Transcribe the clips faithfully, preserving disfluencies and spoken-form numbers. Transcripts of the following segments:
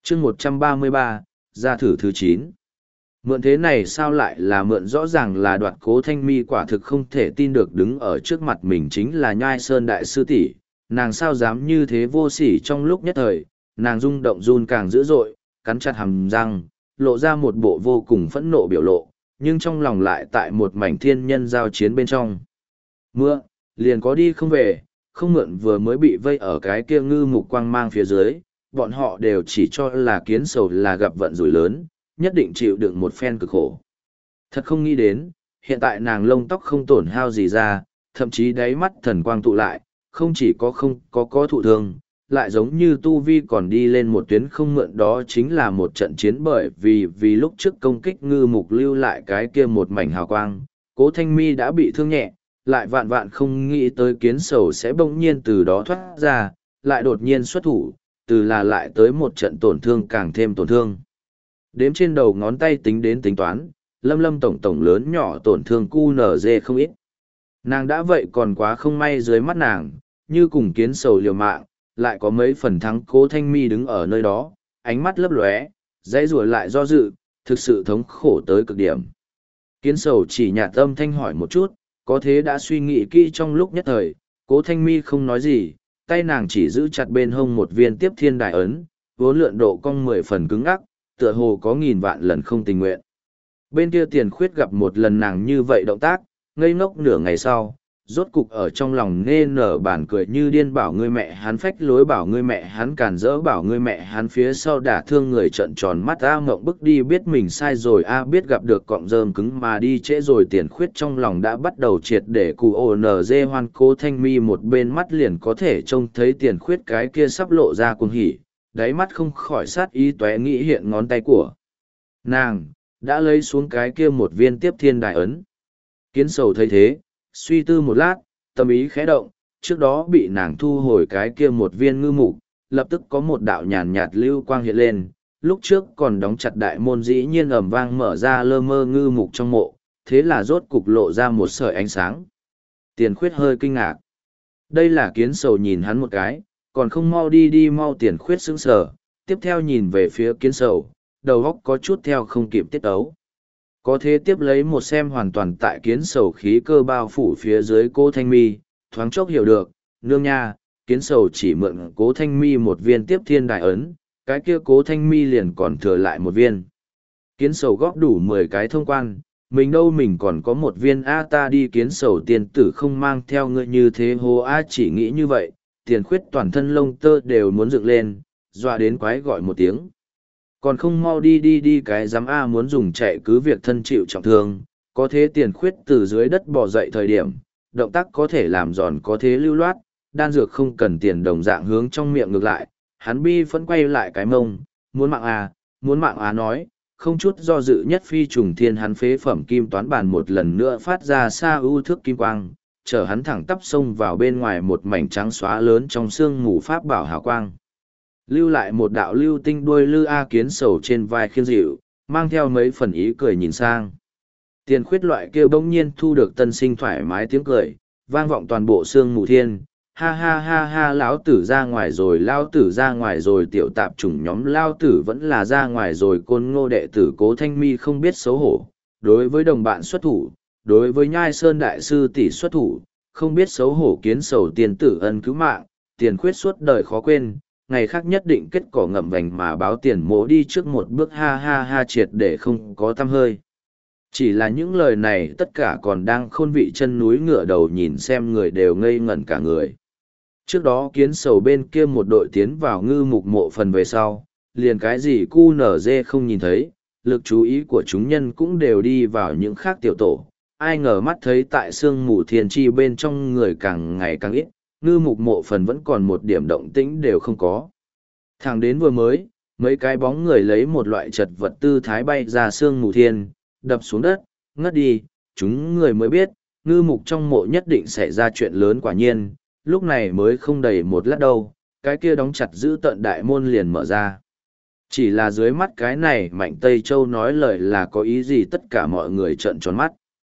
chương một trăm ba mươi ba, ra thử thứ chín. Mượn thế này sao lại là mượn, rõ ràng là đoạt. Cố Thanh Mi quả thực không thể tin được đứng ở trước mặt mình chính là Nhai Sơn đại sư tỷ, nàng sao dám như thế vô sỉ. Trong lúc nhất thời, nàng rung động run càng dữ dội, cắn chặt hàm răng, lộ ra một bộ vô cùng phẫn nộ biểu lộ, nhưng trong lòng lại tại một mảnh thiên nhân giao chiến bên trong. Mượn, liền có đi không về, không mượn vừa mới bị vây ở cái kia ngư mục quang mang phía dưới, bọn họ đều chỉ cho là Kiến Sầu là gặp vận rủi lớn, nhất định chịu đựng một phen cực khổ. Thật không nghĩ đến, hiện tại nàng lông tóc không tổn hao gì ra, thậm chí đáy mắt thần quang tụ lại, không chỉ có không có có thụ thương, lại giống như tu vi còn đi lên một tuyến. Không mượn đó chính là một trận chiến, bởi vì vì lúc trước công kích ngư mục lưu lại cái kia một mảnh hào quang, Cố Thanh Mi đã bị thương nhẹ, lại vạn vạn không nghĩ tới Kiến Sầu sẽ bỗng nhiên từ đó thoát ra, lại đột nhiên xuất thủ, từ là lại tới một trận tổn thương càng thêm tổn thương. Đếm trên đầu ngón tay tính đến tính toán, lâm lâm tổng tổng lớn nhỏ tổn thương cu nở dê không ít. Nàng đã vậy còn quá không may dưới mắt nàng, như cùng Kiến Sầu liều mạng, lại có mấy phần thắng. Cố Thanh Mi đứng ở nơi đó, ánh mắt lấp lóe, dãy rủa lại do dự, thực sự thống khổ tới cực điểm. Kiến Sầu chỉ nhạt âm thanh hỏi một chút, có thế đã suy nghĩ kỹ. Trong lúc nhất thời, Cố Thanh Mi không nói gì, tay nàng chỉ giữ chặt bên hông một viên tiếp thiên đại ấn, vốn lượn độ cong mười phần cứng ắc, tựa hồ có nghìn vạn lần không tình nguyện. Bên kia Tiền Khuyết gặp một lần nàng như vậy động tác, ngây ngốc nửa ngày sau, rốt cục ở trong lòng nghe nở bản cười như điên, bảo ngươi mẹ hắn phách lối, bảo ngươi mẹ hắn càn rỡ, bảo ngươi mẹ hắn phía sau đả thương người. Trợn tròn mắt A Mộng bức đi, biết mình sai rồi A, biết gặp được cọng rơm cứng mà đi trễ rồi. Tiền Khuyết trong lòng đã bắt đầu triệt để cù ồ nở dê hoan. Cố Thanh Mi một bên mắt liền có thể trông thấy Tiền Khuyết cái kia sắp lộ ra cuồng hỉ, đáy mắt không khỏi sát ý tóe, nghĩ hiện ngón tay của nàng đã lấy xuống cái kia một viên tiếp thiên đại ấn. Kiến Sầu thấy thế, suy tư một lát, tâm ý khẽ động, trước đó bị nàng thu hồi cái kia một viên ngư mục, lập tức có một đạo nhàn nhạt lưu quang hiện lên, lúc trước còn đóng chặt đại môn dĩ nhiên ầm vang mở ra, lơ mơ ngư mục trong mộ, thế là rốt cục lộ ra một sợi ánh sáng. Tiền Khuyết hơi kinh ngạc. Đây là Kiến Sầu nhìn hắn một cái, còn không mau đi đi mau. Tiền Khuyết sững sờ, tiếp theo nhìn về phía Kiến Sầu, đầu óc có chút theo không kịp tiết ấu. Có thế tiếp lấy một xem, hoàn toàn tại Kiến Sầu khí cơ bao phủ phía dưới Cố Thanh Mi, thoáng chốc hiểu được, nương nha, Kiến Sầu chỉ mượn Cố Thanh Mi một viên tiếp thiên đại ấn, cái kia Cố Thanh Mi liền còn thừa lại một viên. Kiến Sầu góp đủ mười cái thông quan, mình đâu mình còn có một viên A, ta đi. Kiến Sầu tiên tử không mang theo ngươi như thế hồ A, chỉ nghĩ như vậy, Tiền Khuyết toàn thân lông tơ đều muốn dựng lên, dọa đến quái gọi một tiếng. Còn không mau đi đi đi cái dám A, muốn dùng chạy cứ việc thân chịu trọng thương. Có thế Tiền Khuyết từ dưới đất bò dậy thời điểm, động tác có thể làm giòn, có thế lưu loát, đan dược không cần tiền đồng dạng hướng trong miệng ngược lại. Hắn bi phẫn quay lại cái mông, muốn mạng à, muốn mạng à nói, không chút do dự nhất phi trùng thiên. Hắn phế phẩm kim toán bàn một lần nữa phát ra xa ưu thước kim quang, chở hắn thẳng tắp sông vào bên ngoài một mảnh trắng xóa lớn trong sương mù pháp bảo hào quang. Lưu lại một đạo lưu tinh đuôi lư A. Kiến Sầu trên vai khiên dịu, mang theo mấy phần ý cười nhìn sang. Tiền Khuyết loại kia bỗng nhiên thu được tân sinh thoải mái tiếng cười, vang vọng toàn bộ sương mù thiên. Ha ha ha ha, lão tử ra ngoài rồi, lão tử ra ngoài rồi, tiểu tạp chủng nhóm lão tử vẫn là ra ngoài rồi. Côn Ngô đệ tử Cố Thanh Mi không biết xấu hổ, đối với đồng bạn xuất thủ, đối với Nhai Sơn đại sư tỷ xuất thủ, không biết xấu hổ. Kiến Sầu tiền tử ân cứu mạng, Tiền Khuyết suốt đời khó quên, ngày khác nhất định kết cỏ ngậm vành mà báo. Tiền mỗ đi trước một bước, ha ha ha, triệt để không có tăm hơi. Chỉ là những lời này tất cả còn đang khôn vị chân núi ngựa đầu nhìn xem người đều ngây ngẩn cả người. Trước đó Kiến Sầu bên kia một đội tiến vào ngư mục mộ phần về sau, liền cái gì cu nở dê không nhìn thấy, lực chú ý của chúng nhân cũng đều đi vào những khác tiểu tổ. Ai ngờ mắt thấy tại sương mù thiên chi bên trong người càng ngày càng ít, ngư mục mộ phần vẫn còn một điểm động tĩnh đều không có. Thẳng đến vừa mới, mấy cái bóng người lấy một loại chật vật tư thái bay ra sương mù thiên, đập xuống đất, ngất đi. Chúng người mới biết, ngư mục trong mộ nhất định xảy ra chuyện lớn. Quả nhiên, lúc này mới không đầy một lát đâu, cái kia đóng chặt giữ tận đại môn liền mở ra. Chỉ là dưới mắt cái này Mạnh Tây Châu nói lời là có ý gì, tất cả mọi người trợn tròn mắt.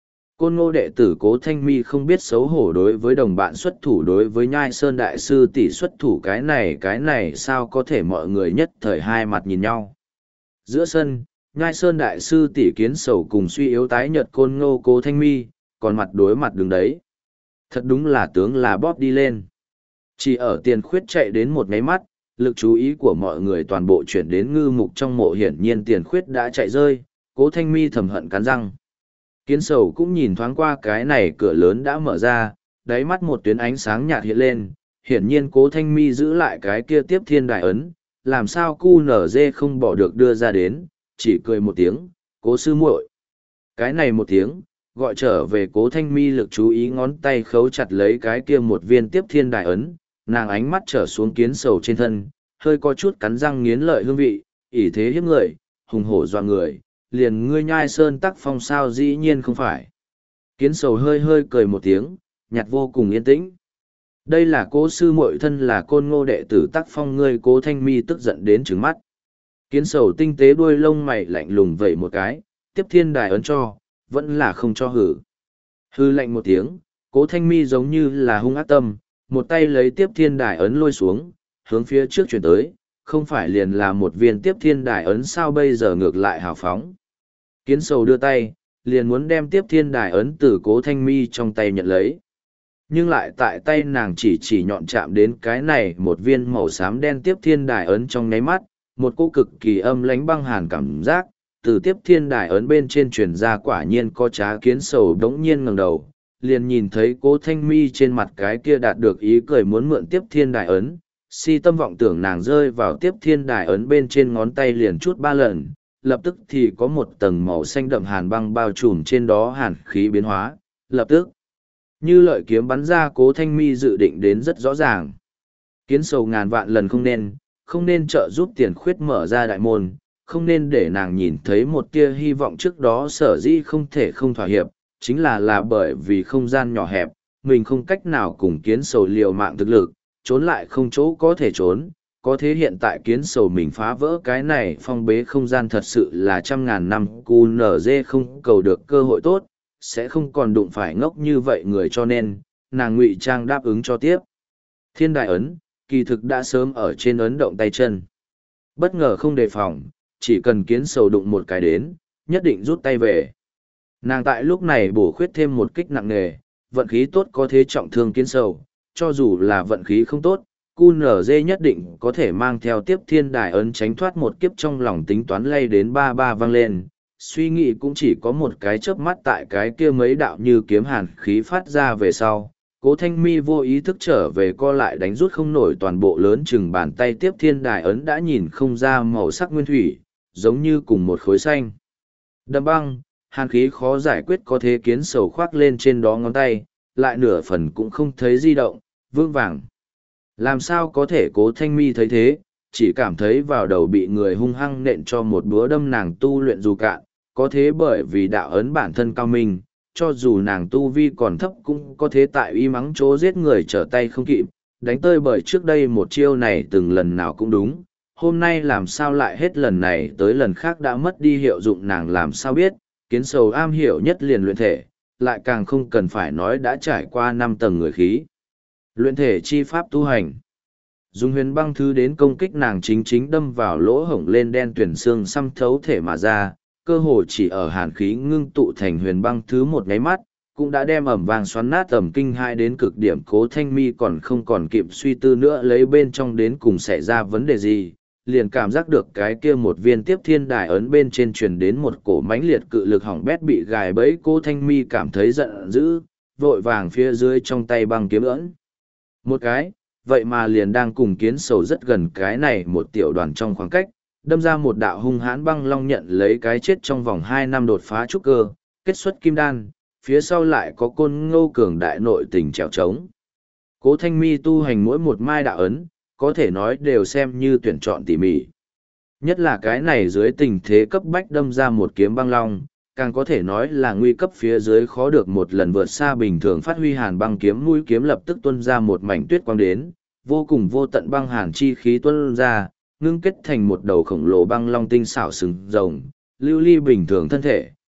Côn ngô đệ tử Cố Thanh Mi không biết xấu hổ đối với đồng bạn xuất thủ, đối với Nhai Sơn đại sư tỷ xuất thủ, cái này cái này sao có thể, mọi người nhất thời hai mặt nhìn nhau. Giữa sân, Nhai Sơn đại sư tỷ Kiến Sầu cùng suy yếu tái nhợt Côn ngô Cố Thanh Mi, còn mặt đối mặt đứng đấy. Thật đúng là tướng là bóp đi lên. Chỉ ở Tiền Khuyết chạy đến một nháy mắt, lực chú ý của mọi người toàn bộ chuyển đến ngư mục trong mộ, hiển nhiên Tiền Khuyết đã chạy rơi. Cố Thanh Mi thầm hận cắn răng. Kiến Sầu cũng nhìn thoáng qua cái này cửa lớn đã mở ra, đáy mắt một tuyến ánh sáng nhạt hiện lên, hiển nhiên Cố Thanh Mi giữ lại cái kia tiếp thiên đại ấn, làm sao cu nở dê không bỏ được đưa ra đến, chỉ cười một tiếng, Cố sư muội. Cái này một tiếng, gọi trở về Cố Thanh Mi lực chú ý, ngón tay khấu chặt lấy cái kia một viên tiếp thiên đại ấn, nàng ánh mắt trở xuống Kiến Sầu trên thân, hơi có chút cắn răng nghiến lợi hương vị, ỷ thế hiếp người, hùng hổ doa người, liền ngươi Nhai Sơn tắc phong sao, dĩ nhiên không phải. Kiến Sầu hơi hơi cười một tiếng, nhạt vô cùng yên tĩnh. Đây là Cố sư muội thân là Côn ngô đệ tử tắc phong, ngươi. Cố Thanh Mi tức giận đến trừng mắt. Kiến Sầu tinh tế đuôi lông mày lạnh lùng vẩy một cái, tiếp thiên đài ấn cho, vẫn là không cho hử. Hư lạnh một tiếng, Cố Thanh Mi giống như là hung ác tâm, một tay lấy tiếp thiên đài ấn lôi xuống, hướng phía trước chuyển tới, không phải liền là một viên tiếp thiên đài ấn sao, bây giờ ngược lại hào phóng. Kiến Sầu đưa tay, liền muốn đem tiếp thiên đài ấn từ Cố Thanh Mi trong tay nhận lấy. Nhưng lại tại tay nàng chỉ chỉ nhọn chạm đến cái này một viên màu xám đen tiếp thiên đài ấn trong nháy mắt, một cỗ cực kỳ âm lãnh băng hàn cảm giác, từ tiếp thiên đài ấn bên trên truyền ra, quả nhiên có trá. Kiến Sầu đống nhiên ngẩng đầu, liền nhìn thấy Cố Thanh Mi trên mặt cái kia đạt được ý cười muốn mượn tiếp thiên đài ấn, si tâm vọng tưởng nàng rơi vào tiếp thiên đài ấn bên trên ngón tay liền chút ba lần, lập tức thì có một tầng màu xanh đậm hàn băng bao trùm trên đó, hàn khí biến hóa, lập tức như lợi kiếm bắn ra. Cố Thanh Mi dự định đến rất rõ ràng. Kiến Sầu ngàn vạn lần không nên, không nên trợ giúp Tiền Khuyết mở ra đại môn, không nên để nàng nhìn thấy một tia hy vọng. Trước đó sở dĩ không thể không thỏa hiệp, chính là là bởi vì không gian nhỏ hẹp, mình không cách nào cùng Kiến Sầu liều mạng thực lực, trốn lại không chỗ có thể trốn. Có thế hiện tại Kiến Sầu mình phá vỡ cái này phong bế không gian, thật sự là trăm ngàn năm cu nở dê không cầu được cơ hội tốt, sẽ không còn đụng phải ngốc như vậy người, cho nên nàng ngụy trang đáp ứng cho tiếp thiên đại ấn, kỳ thực đã sớm ở trên ấn động tay chân. Bất ngờ không đề phòng, chỉ cần Kiến Sầu đụng một cái đến, nhất định rút tay về. Nàng tại lúc này bổ khuyết thêm một kích nặng nề, vận khí tốt có thế trọng thương Kiến Sầu, cho dù là vận khí không tốt, cu nở dê nhất định có thể mang theo tiếp thiên đài ấn tránh thoát một kiếp. Trong lòng tính toán lay đến ba ba vang lên, suy nghĩ cũng chỉ có một cái chớp mắt, tại cái kia mấy đạo như kiếm hàn khí phát ra về sau, Cố Thanh Mi vô ý thức trở về co lại, đánh rút không nổi toàn bộ lớn chừng bàn tay tiếp thiên đài ấn đã nhìn không ra màu sắc nguyên thủy, giống như cùng một khối xanh đậm băng, hàn khí khó giải quyết. Có thế Kiến Sầu khoác lên trên đó ngón tay, lại nửa phần cũng không thấy di động, vương vàng. Làm sao có thể? Cố Thanh Mi thấy thế, chỉ cảm thấy vào đầu bị người hung hăng nện cho một búa đâm. Nàng tu luyện dù cạn, có thế bởi vì đạo ấn bản thân cao minh, cho dù nàng tu vi còn thấp cũng có thế tại uy mắng chỗ giết người trở tay không kịp, đánh tơi bởi trước đây một chiêu này từng lần nào cũng đúng, hôm nay làm sao lại hết lần này tới lần khác đã mất đi hiệu dụng. Nàng làm sao biết? Kiến Sầu am hiểu nhất liền luyện thể, lại càng không cần phải nói đã trải qua năm tầng người khí luyện thể chi pháp tu hành. Dùng huyền băng thứ đến công kích nàng, chính chính đâm vào lỗ hổng lên đen tuyển xương xăm thấu thể mà ra, cơ hồ chỉ ở hàn khí ngưng tụ thành huyền băng thứ một nháy mắt, cũng đã đem ẩm vàng xoắn nát tầm kinh hai đến cực điểm. Cố Thanh Mi còn không còn kịp suy tư nữa lấy bên trong đến cùng xảy ra vấn đề gì, liền cảm giác được cái kia một viên tiếp thiên đài ấn bên trên truyền đến một cổ mãnh liệt cự lực hỏng bét bị gài bẫy. Cố Thanh Mi cảm thấy giận dữ, vội vàng phía dưới trong tay băng kiếm ấn một cái, vậy mà liền đang cùng Kiến Sầu rất gần cái này một tiểu đoàn trong khoảng cách, đâm ra một đạo hung hãn băng long, nhận lấy cái chết trong vòng hai năm đột phá trúc cơ, kết xuất kim đan, phía sau lại có Côn Ngô cường đại nội tình trèo trống. Cố Thanh Mi tu hành mỗi một mai đạo ấn, có thể nói đều xem như tuyển chọn tỉ mỉ. Nhất là cái này dưới tình thế cấp bách đâm ra một kiếm băng long, càng có thể nói là nguy cấp phía dưới khó được một lần vượt xa bình thường phát huy. Hàn băng kiếm mũi kiếm lập tức tuôn ra một mảnh tuyết quang đến, vô cùng vô tận băng hàn chi khí tuôn ra, ngưng kết thành một đầu khổng lồ băng long tinh xảo sừng rồng, lưu ly bình thường thân thể,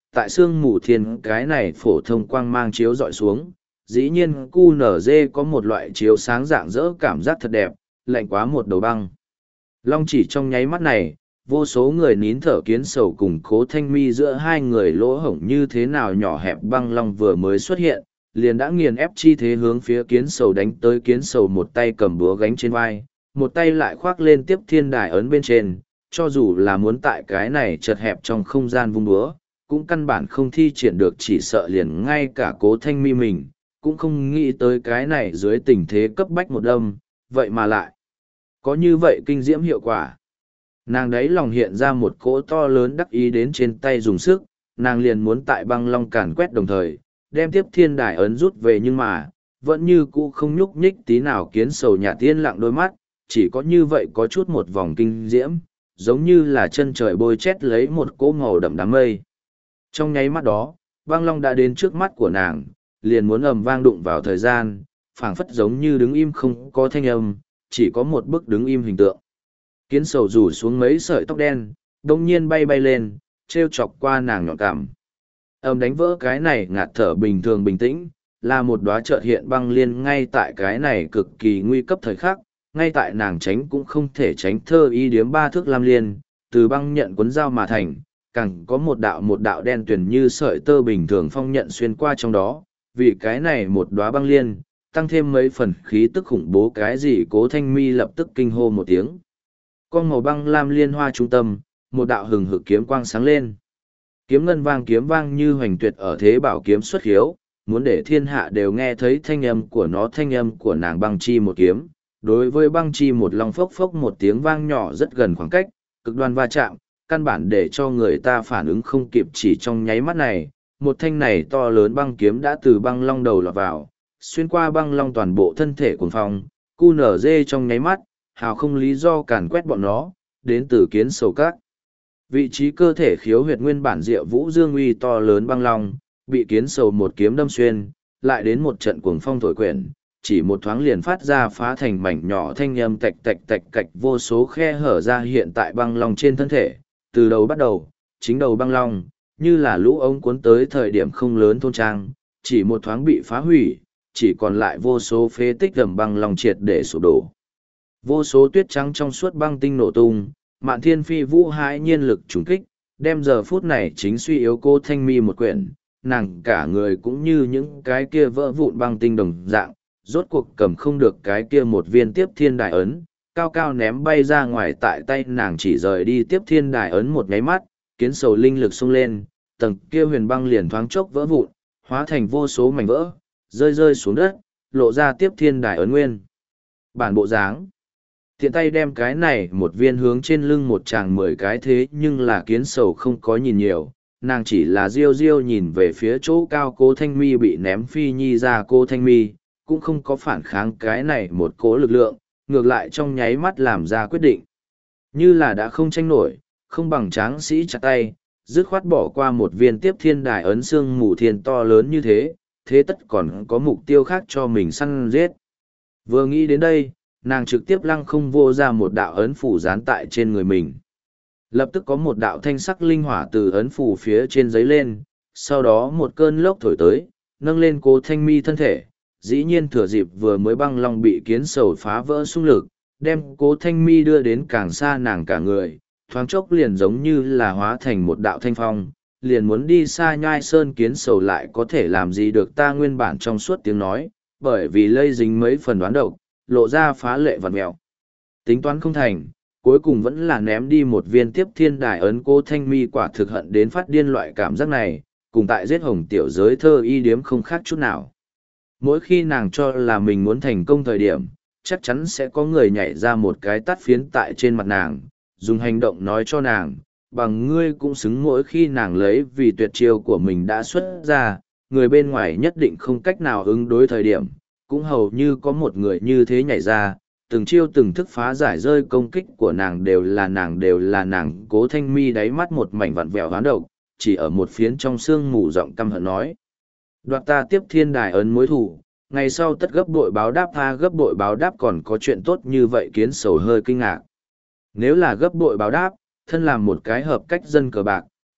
tại sương mù thiên cái này phổ thông quang mang chiếu dọi xuống, dĩ nhiên cu nở dê có một loại chiếu sáng rạng rỡ cảm giác thật đẹp, lạnh quá một đầu băng. Long chỉ trong nháy mắt này, vô số người nín thở kiến sầu cùng Cố Thanh Mi giữa hai người lỗ hổng như thế nào nhỏ hẹp băng long vừa mới xuất hiện, liền đã nghiền ép chi thế hướng phía kiến sầu đánh tới. Kiến sầu một tay cầm búa gánh trên vai, một tay lại khoác lên tiếp thiên đài ấn bên trên, cho dù là muốn tại cái này chật hẹp trong không gian vung búa, cũng căn bản không thi triển được, chỉ sợ liền ngay cả Cố Thanh Mi mình, cũng không nghĩ tới cái này dưới tình thế cấp bách một đâm, vậy mà lại có như vậy kinh diễm hiệu quả. Nàng đấy lòng hiện ra một cỗ to lớn đắc ý đến trên tay dùng sức, nàng liền muốn tại băng long càn quét đồng thời, đem tiếp thiên đài ấn rút về, nhưng mà, vẫn như cũ không nhúc nhích tí nào. Kiến sầu nhà tiên lặng đôi mắt, chỉ có như vậy có chút một vòng kinh diễm, giống như là chân trời bôi chét lấy một cỗ màu đậm đám mây. Trong nháy mắt đó, băng long đã đến trước mắt của nàng, liền muốn ầm vang đụng vào thời gian, phảng phất giống như đứng im không có thanh âm, chỉ có một bức đứng im hình tượng. Kiến sầu rủ xuống mấy sợi tóc đen, đông nhiên bay bay lên, treo chọc qua nàng nhọn cảm. Ầm đánh vỡ cái này ngạt thở bình thường bình tĩnh, là một đóa chợt hiện băng liên. Ngay tại cái này cực kỳ nguy cấp thời khắc, ngay tại nàng tránh cũng không thể tránh thơ y điếm ba thước lam liên, từ băng nhận cuốn dao mà thành, càng có một đạo một đạo đen tuyền như sợi tơ bình thường phong nhận xuyên qua trong đó, vì cái này một đóa băng liên, tăng thêm mấy phần khí tức khủng bố. Cái gì? Cố Thanh Mi lập tức kinh hô một tiếng. Con màu băng lam liên hoa trung tâm, một đạo hừng hực kiếm quang sáng lên. Kiếm ngân vang, kiếm vang như hoành tuyệt ở thế bảo kiếm xuất hiếu, muốn để thiên hạ đều nghe thấy thanh âm của nó. Thanh âm của nàng băng chi một kiếm, đối với băng chi một long phốc phốc một tiếng vang nhỏ rất gần khoảng cách, cực đoan va chạm, căn bản để cho người ta phản ứng không kịp. Chỉ trong nháy mắt này, một thanh này to lớn băng kiếm đã từ băng long đầu lọt vào, xuyên qua băng long toàn bộ thân thể cuồng phong, cu nở dê trong nháy mắt, hào không lý do càn quét bọn nó, đến từ kiến sầu các. Vị trí cơ thể khiếu huyệt nguyên bản diệu vũ dương uy to lớn băng long, bị kiến sầu một kiếm đâm xuyên, lại đến một trận cuồng phong thổi quyển, chỉ một thoáng liền phát ra phá thành mảnh nhỏ thanh âm tạch tạch tạch cạch, vô số khe hở ra hiện tại băng long trên thân thể. Từ đầu bắt đầu, chính đầu băng long, như là lũ ống cuốn tới thời điểm không lớn thôn trang, chỉ một thoáng bị phá hủy, chỉ còn lại vô số phế tích gầm băng long triệt để sụp đổ. Vô số tuyết trắng trong suốt băng tinh nổ tung, Mạn Thiên Phi vũ hãi nhiên lực trùng kích, đem giờ phút này chính suy yếu Cố Thanh Mi một quyển, nàng cả người cũng như những cái kia vỡ vụn băng tinh đồng dạng, rốt cuộc cầm không được cái kia một viên tiếp thiên đài ấn, cao cao ném bay ra ngoài. Tại tay nàng chỉ rời đi tiếp thiên đài ấn một nháy mắt, kiến sầu linh lực xông lên, tầng kia huyền băng liền thoáng chốc vỡ vụn, hóa thành vô số mảnh vỡ, rơi rơi xuống đất, lộ ra tiếp thiên đài ấn nguyên bản bộ dáng. Tiện tay đem cái này một viên hướng trên lưng một chàng mười cái, thế nhưng là kiến sầu không có nhìn nhiều, nàng chỉ là riêu riêu nhìn về phía chỗ cao Cố Thanh Mi bị ném phi nhi ra. Cố Thanh Mi cũng không có phản kháng cái này một cố lực lượng, ngược lại trong nháy mắt làm ra quyết định. Như là đã không tranh nổi, không bằng tráng sĩ chặt tay, dứt khoát bỏ qua một viên tiếp thiên đài ấn. Xương mù thiên to lớn như thế, thế tất còn có mục tiêu khác cho mình săn giết. Vừa nghĩ đến đây, nàng trực tiếp lăng không vô ra một đạo ấn phủ dán tại trên người mình. Lập tức có một đạo thanh sắc linh hỏa từ ấn phủ phía trên giấy lên, sau đó một cơn lốc thổi tới, nâng lên Cố Thanh Mi thân thể. Dĩ nhiên thừa dịp vừa mới băng long bị kiến sầu phá vỡ xung lực, đem Cố Thanh Mi đưa đến càng xa nàng cả người, thoáng chốc liền giống như là hóa thành một đạo thanh phong, liền muốn đi xa Nhai Sơn. Kiến sầu lại có thể làm gì được ta? Nguyên bản trong suốt tiếng nói, bởi vì lây dính mấy phần đoán độc, lộ ra phá lệ vặt mẹo. Tính toán không thành, cuối cùng vẫn là ném đi một viên tiếp thiên đài ấn. Cố Thanh Mi quả thực hận đến phát điên, loại cảm giác này, cùng tại giết hồng tiểu giới thơ y điếm không khác chút nào. Mỗi khi nàng cho là mình muốn thành công thời điểm, chắc chắn sẽ có người nhảy ra một cái tát phiến tại trên mặt nàng, dùng hành động nói cho nàng, bằng ngươi cũng xứng. Mỗi khi nàng lấy vì tuyệt chiêu của mình đã xuất ra, người bên ngoài nhất định không cách nào ứng đối thời điểm, cũng hầu như có một người như thế nhảy ra, từng chiêu từng thức phá giải rơi công kích của nàng. Đều là nàng, đều là nàng. Cố Thanh Mi đáy mắt một mảnh vặn vẹo hoán độc, chỉ ở một phiến trong sương mù giọng căm hận nói: đoạt ta tiếp thiên đài ấn mối thù, ngày sau tất gấp bội báo đáp. Tha gấp bội báo đáp? Còn có chuyện tốt như vậy? Kiến sầu hơi kinh ngạc. Nếu là gấp bội báo đáp, thân làm một cái hợp cách dân cờ bạc,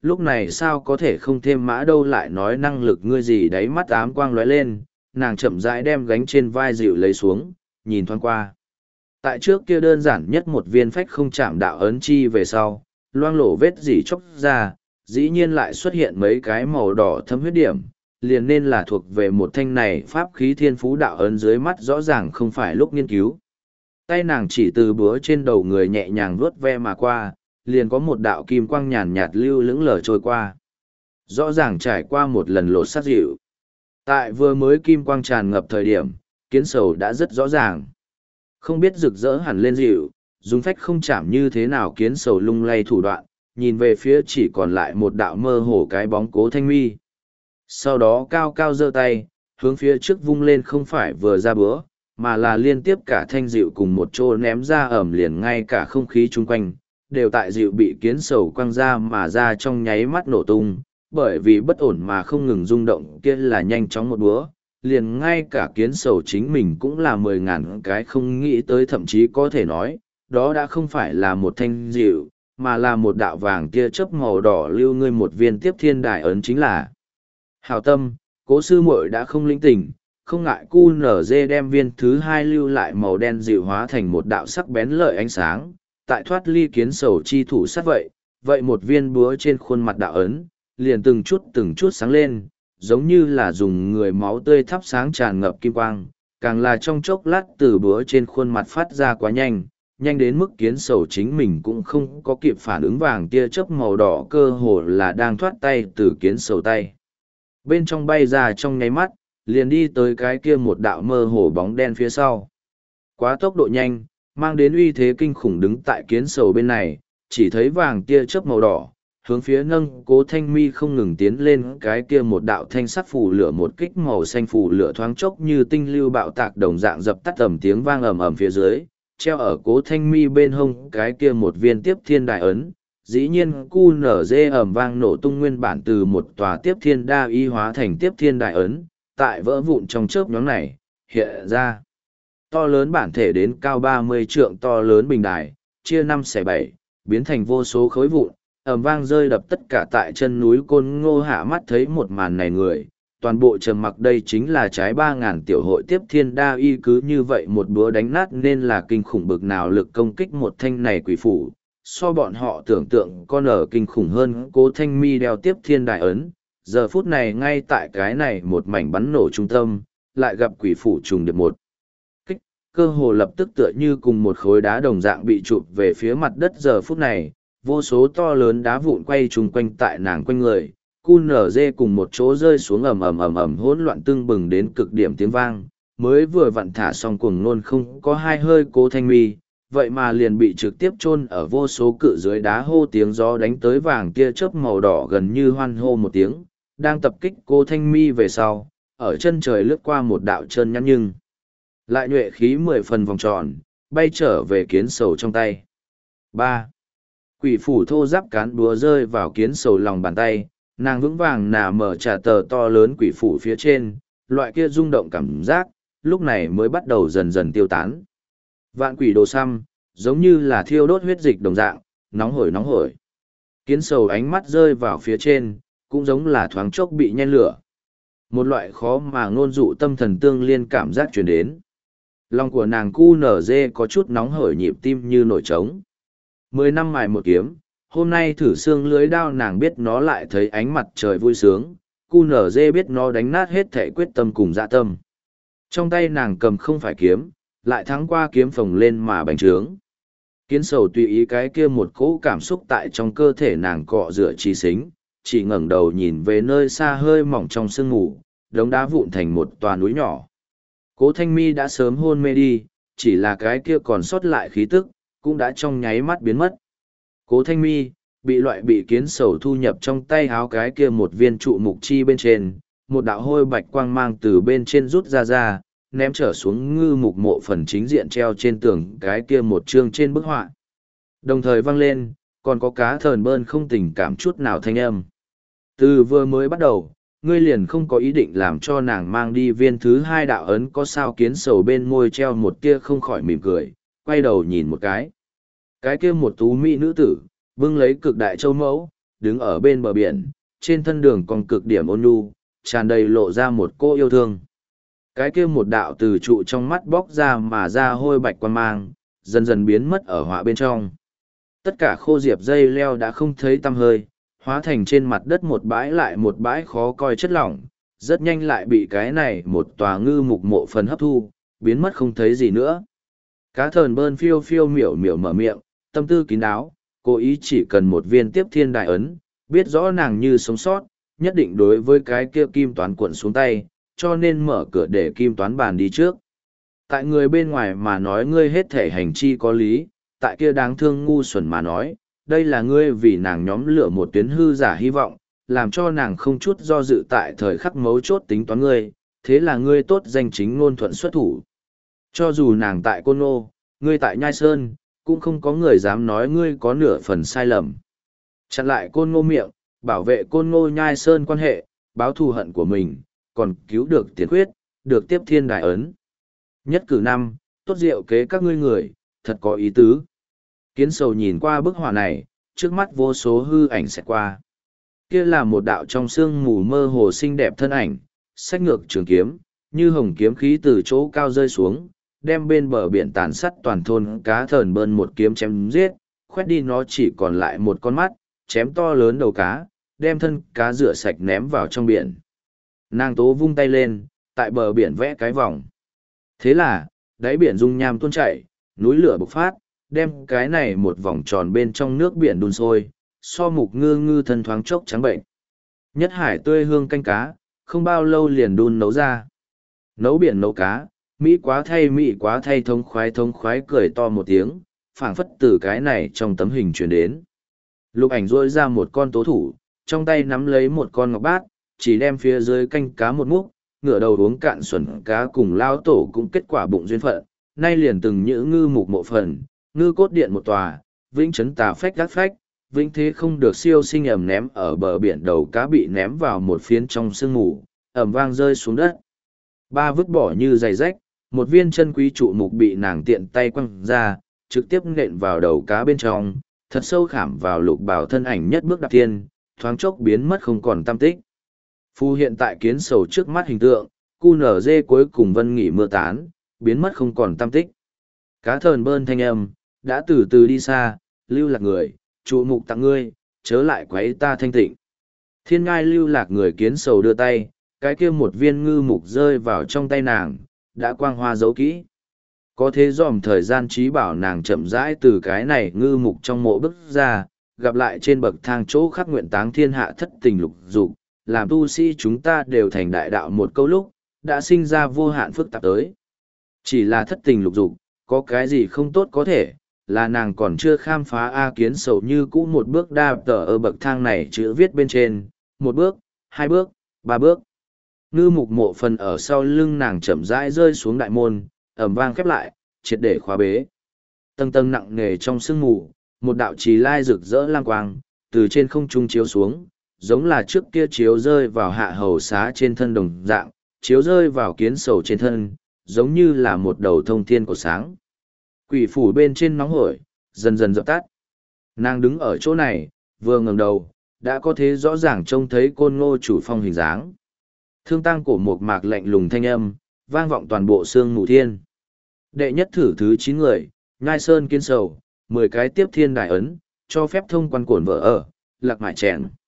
lúc này sao có thể không thêm mã đâu lại nói năng lực ngươi gì đấy, mắt ám quang lóe lên, nàng chậm rãi đem gánh trên vai dịu lấy xuống, nhìn thoáng qua. Tại trước kia đơn giản nhất một viên phách không chạm đạo ấn chi về sau, loang lổ vết dỉ chóc ra, dĩ nhiên lại xuất hiện mấy cái màu đỏ thâm huyết điểm, liền nên là thuộc về một thanh này pháp khí thiên phú đạo ấn, dưới mắt rõ ràng không phải lúc nghiên cứu. Tay nàng chỉ từ búa trên đầu người nhẹ nhàng vuốt ve mà qua, liền có một đạo kim quang nhàn nhạt lưu lững lờ trôi qua. Rõ ràng trải qua một lần lột sát dịu. Tại vừa mới kim quang tràn ngập thời điểm, kiến sầu đã rất rõ ràng. Không biết rực rỡ hẳn lên dịu, dùng phách không chạm như thế nào, kiến sầu lung lay thủ đoạn, nhìn về phía chỉ còn lại một đạo mơ hồ cái bóng Cố Thanh Mi. Sau đó cao cao giơ tay, hướng phía trước vung lên, không phải vừa ra bữa, mà là liên tiếp cả thanh dịu cùng một chỗ ném ra ẩm, liền ngay cả không khí chung quanh, đều tại dịu bị kiến sầu quăng ra mà ra trong nháy mắt nổ tung, bởi vì bất ổn mà không ngừng rung động kia là nhanh chóng một búa, liền ngay cả kiến sầu chính mình cũng là mười ngàn cái không nghĩ tới, thậm chí có thể nói, đó đã không phải là một thanh dịu, mà là một đạo vàng tia chớp màu đỏ lưu ngươi một viên tiếp thiên đài ấn, chính là hào tâm. Cố sư muội đã không linh tỉnh, không ngại cu nở dê đem viên thứ hai lưu lại màu đen dịu hóa thành một đạo sắc bén lợi ánh sáng, tại thoát ly kiến sầu chi thủ sát vậy, vậy một viên búa trên khuôn mặt đạo ấn, liền từng chút từng chút sáng lên, giống như là dùng người máu tươi thắp sáng tràn ngập kim quang, càng là trong chốc lát từ búa trên khuôn mặt phát ra quá nhanh, nhanh đến mức kiến sầu chính mình cũng không có kịp phản ứng, vàng tia chớp màu đỏ cơ hồ là đang thoát tay từ kiến sầu tay. Bên trong bay ra trong nháy mắt, liền đi tới cái kia một đạo mơ hồ bóng đen phía sau. Quá tốc độ nhanh, mang đến uy thế kinh khủng, đứng tại kiến sầu bên này, chỉ thấy vàng tia chớp màu đỏ, hướng phía nâng Cố Thanh Mi không ngừng tiến lên, cái kia một đạo thanh sắc phù lửa, một kích màu xanh phù lửa thoáng chốc như tinh lưu bạo tạc đồng dạng dập tắt, ầm tiếng vang ầm ầm phía dưới, treo ở Cố Thanh Mi bên hông cái kia một viên tiếp thiên đại ấn. Dĩ nhiên cu nở dê ầm vang nổ tung, nguyên bản từ một tòa tiếp thiên đa y hóa thành tiếp thiên đại ấn, tại vỡ vụn trong chớp nhoáng này, hiện ra to lớn bản thể đến cao ba mươi trượng to lớn bình đài, chia năm xẻ bảy, biến thành vô số khối vụn, ầm vang rơi đập tất cả tại chân núi Côn Ngô. Hạ mắt thấy một màn này người, toàn bộ trầm mặc, đây chính là trái ba ngàn tiểu hội tiếp thiên đa y, cứ như vậy một búa đánh nát nên là kinh khủng bực nào lực công kích một thanh này quỷ phủ. So bọn họ tưởng tượng con ở kinh khủng hơn. Cố Thanh Mi đeo tiếp thiên đại ấn, giờ phút này ngay tại cái này một mảnh bắn nổ trung tâm, lại gặp quỷ phủ trùng điệp một kích, cơ hồ lập tức tựa như cùng một khối đá đồng dạng bị chụp về phía mặt đất. Giờ phút này, vô số to lớn đá vụn quay chung quanh tại nàng quanh người, cu nở dê cùng một chỗ rơi xuống, ầm ầm ầm ầm hỗn loạn tưng bừng đến cực điểm tiếng vang, mới vừa vặn thả xong cuồng nôn không có hai hơi Cố Thanh Mi, vậy mà liền bị trực tiếp chôn ở vô số cự dưới đá. Hô tiếng gió đánh tới, vàng tia chớp màu đỏ gần như hoan hô một tiếng, đang tập kích Cố Thanh Mi về sau, ở chân trời lướt qua một đạo chân nhắn nhưng lại nhuệ khí mười phần vòng tròn, bay trở về kiến sầu trong tay. ba Quỷ phủ thô giáp cán búa rơi vào kiến sầu lòng bàn tay, nàng vững vàng nà mở trả tờ to lớn quỷ phủ phía trên, loại kia rung động cảm giác, lúc này mới bắt đầu dần dần tiêu tán. Vạn quỷ đồ xăm, giống như là thiêu đốt huyết dịch đồng dạng, nóng hổi nóng hổi. Kiến sầu ánh mắt rơi vào phía trên, cũng giống là thoáng chốc bị nhen lửa. Một loại khó mà ngôn dụ tâm thần tương liên cảm giác truyền đến. Lòng của nàng cu nở dê có chút nóng hổi, nhịp tim như nổi trống. Mười năm mài một kiếm, hôm nay thử xương lưới đao, nàng biết nó lại thấy ánh mặt trời vui sướng. Cu nở dê biết nó đánh nát hết thể quyết tâm cùng dạ tâm. Trong tay nàng cầm không phải kiếm, lại thắng qua kiếm phồng lên mà bành trướng. Kiến sầu tùy ý cái kia một cỗ cảm xúc tại trong cơ thể nàng cọ rửa trí xính, chỉ ngẩng đầu nhìn về nơi xa hơi mỏng trong sương mù, đống đá vụn thành một tòa núi nhỏ. Cố Thanh Mi đã sớm hôn mê đi, chỉ là cái kia còn sót lại khí tức, cũng đã trong nháy mắt biến mất. Cố Thanh Mi, bị loại bị kiến sầu thu nhập trong tay háo cái kia một viên trụ mục chi bên trên, một đạo hôi bạch quang mang từ bên trên rút ra ra, ném trở xuống ngư mục mộ phần chính diện treo trên tường cái kia một chương trên bức họa. Đồng thời vang lên, còn có cá thờn bơn không tình cảm chút nào thanh âm. Từ vừa mới bắt đầu, ngươi liền không có ý định làm cho nàng mang đi viên thứ hai đạo ấn có sao? Kiến sầu bên môi treo một tia không khỏi mỉm cười, quay đầu nhìn một cái. Cái kia một tú mỹ nữ tử, bưng lấy cực đại châu mẫu, đứng ở bên bờ biển, trên thân đường còn cực điểm ôn nhu, tràn đầy lộ ra một cô yêu thương. Cái kia một đạo từ trụ trong mắt bóc ra mà ra hôi bạch quan mang, dần dần biến mất ở họa bên trong. Tất cả khô diệp dây leo đã không thấy tăm hơi, hóa thành trên mặt đất một bãi lại một bãi khó coi chất lỏng, rất nhanh lại bị cái này một tòa ngư mục mộ phần hấp thu, biến mất không thấy gì nữa. Cá thờn bơn phiêu phiêu miểu miểu mở miệng, tâm tư kín đáo, cố ý chỉ cần một viên tiếp thiên đại ấn, biết rõ nàng như sống sót, nhất định đối với cái kia kim toán cuộn xuống tay, cho nên mở cửa để kim toán bàn đi trước. Tại người bên ngoài mà nói ngươi hết thể hành chi có lý, tại kia đáng thương ngu xuẩn mà nói, đây là ngươi vì nàng nhóm lửa một tuyến hư giả hy vọng, làm cho nàng không chút do dự tại thời khắc mấu chốt tính toán ngươi, thế là ngươi tốt danh chính ngôn thuận xuất thủ. Cho dù nàng tại Côn Ngô, ngươi tại Nhai Sơn, cũng không có người dám nói ngươi có nửa phần sai lầm. Chặn lại Côn Ngô miệng, bảo vệ Côn Ngô Nhai Sơn quan hệ, báo thù hận của mình, còn cứu được tiền khuyết, được tiếp thiên đại ấn. Nhất cử năm, tốt diệu kế các ngươi người, thật có ý tứ. Kiến sầu nhìn qua bức họa này, trước mắt vô số hư ảnh sẽ qua. Kia là một đạo trong sương mù mơ hồ xinh đẹp thân ảnh, xách ngược trường kiếm, như hồng kiếm khí từ chỗ cao rơi xuống, đem bên bờ biển tàn sát toàn thôn cá thờn bơn một kiếm chém giết, khoét đi nó chỉ còn lại một con mắt, chém to lớn đầu cá, đem thân cá rửa sạch ném vào trong biển. Nàng tố vung tay lên, tại bờ biển vẽ cái vòng. Thế là, đáy biển dung nham tuôn chảy, núi lửa bộc phát, đem cái này một vòng tròn bên trong nước biển đun sôi, so mục ngư ngư thân thoáng chốc trắng bệnh. Nhất hải tươi hương canh cá, không bao lâu liền đun nấu ra. Nấu biển nấu cá, Mỹ quá thay Mỹ quá thay thống khoái thống khoái cười to một tiếng, phảng phất từ cái này trong tấm hình chuyển đến. Lục ảnh rôi ra một con tố thủ, trong tay nắm lấy một con ngọc bát, chỉ đem phía dưới canh cá một múc, ngửa đầu uống cạn xuẩn cá cùng lao tổ cũng kết quả bụng duyên phận, nay liền từng nhữ ngư mục mộ phần, ngư cốt điện một tòa, vĩnh chấn tà phách gác phách, vĩnh thế không được siêu sinh ẩm ném ở bờ biển đầu cá bị ném vào một phiến trong sương mù, ẩm vang rơi xuống đất. Ba vứt bỏ như giày rách, một viên chân quý trụ mục bị nàng tiện tay quăng ra, trực tiếp nện vào đầu cá bên trong, thật sâu khảm vào lục bảo thân ảnh nhất bước đạp tiên, thoáng chốc biến mất không còn tăm tích. Phu hiện tại kiến sầu trước mắt hình tượng, cu nở dê cuối cùng vân nghỉ mưa tán, biến mất không còn tăm tích. Cá thờn bơn thanh âm, đã từ từ đi xa, lưu lạc người, trụ mục tặng ngươi, chớ lại quấy ta thanh tịnh. Thiên ngai lưu lạc người kiến sầu đưa tay, cái kia một viên ngư mục rơi vào trong tay nàng, đã quang hoa giấu kỹ. Có thế dòm thời gian trí bảo nàng chậm rãi từ cái này ngư mục trong mộ bước ra, gặp lại trên bậc thang chỗ khắc nguyện táng thiên hạ thất tình lục dục, làm tu sĩ chúng ta đều thành đại đạo một câu lúc, đã sinh ra vô hạn phức tạp tới. Chỉ là thất tình lục dục, có cái gì không tốt có thể, là nàng còn chưa khám phá A Kiến sầu như cũ một bước đa tờ ở bậc thang này chữ viết bên trên, một bước, hai bước, ba bước. Ngư mục mộ phần ở sau lưng nàng chậm rãi rơi xuống đại môn, ẩm vang khép lại, triệt để khóa bế. Tầng tầng nặng nề trong sương mù, một đạo trì lai rực rỡ lang quang, từ trên không trung chiếu xuống, giống là trước kia chiếu rơi vào hạ hầu xá trên thân đồng dạng, chiếu rơi vào kiến sầu trên thân, giống như là một đầu thông thiên của sáng. Quỷ phủ bên trên nóng hổi, dần dần dập tắt. Nàng đứng ở chỗ này, vừa ngẩng đầu, đã có thế rõ ràng trông thấy Côn Ngô chủ phong hình dáng. Thương tăng cổ một mạc lạnh lùng thanh âm, vang vọng toàn bộ sương mù thiên. Đệ nhất thử thứ chín người, Nhai Sơn kiến sầu, mười cái tiếp thiên đại ấn, cho phép thông quan cổn vợ ở, lạc mại chèn.